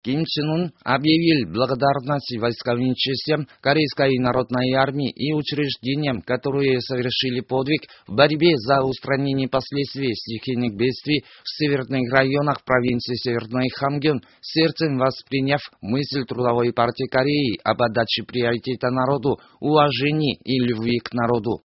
Ким Чен Ын объявил благодарность войсковым частям Корейской народной армии и учреждениям, которые совершили подвиг в борьбе за устранение последствий стихийных бедствий в северных районах провинции Северный Хамгён, сердцем восприняв мысль Трудовой партии Кореи об отдаче приоритета народу, уважении и любви к народу.